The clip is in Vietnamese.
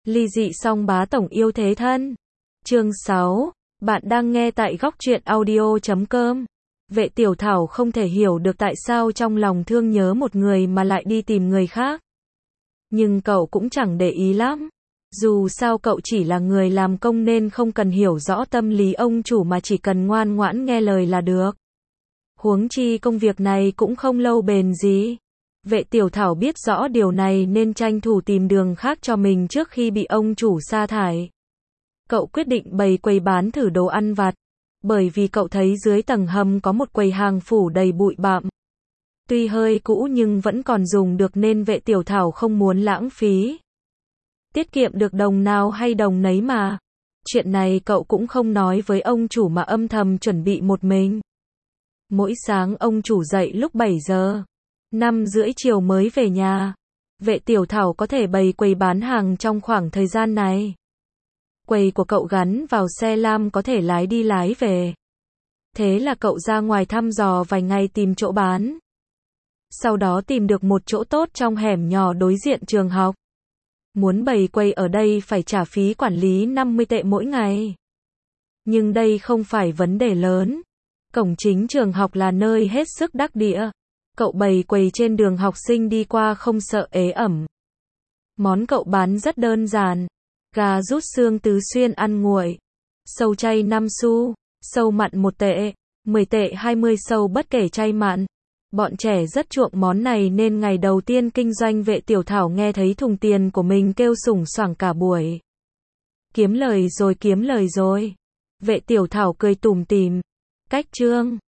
Ly dị song bá tổng yêu thế thân. Chương 6. Bạn đang nghe tại góc truyện audio.com. Vệ Tiểu Thảo không thể hiểu được tại sao trong lòng thương nhớ một người mà lại đi tìm người khác. Nhưng cậu cũng chẳng để ý lắm. Dù sao cậu chỉ là người làm công nên không cần hiểu rõ tâm lý ông chủ mà chỉ cần ngoan ngoãn nghe lời là được. Huống chi công việc này cũng không lâu bền gì. Vệ Tiểu Thảo biết rõ điều này nên tranh thủ tìm đường khác cho mình trước khi bị ông chủ sa thải. Cậu quyết định bày quầy bán thử đồ ăn vặt, bởi vì cậu thấy dưới tầng hầm có một quầy hàng phủ đầy bụi bặm. Tuy hơi cũ nhưng vẫn còn dùng được nên Vệ Tiểu Thảo không muốn lãng phí. Tiết kiệm được đồng nào hay đồng nấy mà. Chuyện này cậu cũng không nói với ông chủ mà âm thầm chuẩn bị một mình. Mỗi sáng ông chủ dậy lúc 7 giờ, 5 rưỡi chiều mới về nhà. Vệ Tiểu Thảo có thể bày quầy bán hàng trong khoảng thời gian này. Quầy của cậu gắn vào xe lam có thể lái đi lái về. Thế là cậu ra ngoài thăm dò vài ngày tìm chỗ bán. Sau đó tìm được một chỗ tốt trong hẻm nhỏ đối diện trường học. Muốn bày quầy ở đây phải trả phí quản lý 50 tệ mỗi ngày. Nhưng đây không phải vấn đề lớn. Cổng chính trường học là nơi hết sức đắc địa. Cậu bày quầy trên đường học sinh đi qua không sợ ế ẩm. Món cậu bán rất đơn giản. Gà rút xương tứ xuyên ăn nguội. Sâu chay 5 xu. Sâu mặn 1 tệ. 10 tệ 20 sâu bất kể chay mặn. Bọn trẻ rất chuộng món này nên ngày đầu tiên kinh doanh Vệ Tiểu Thảo nghe thấy thùng tiền của mình kêu sủng soảng cả buổi. Kiếm lời rồi. Vệ Tiểu Thảo cười tủm tỉm. Cách chương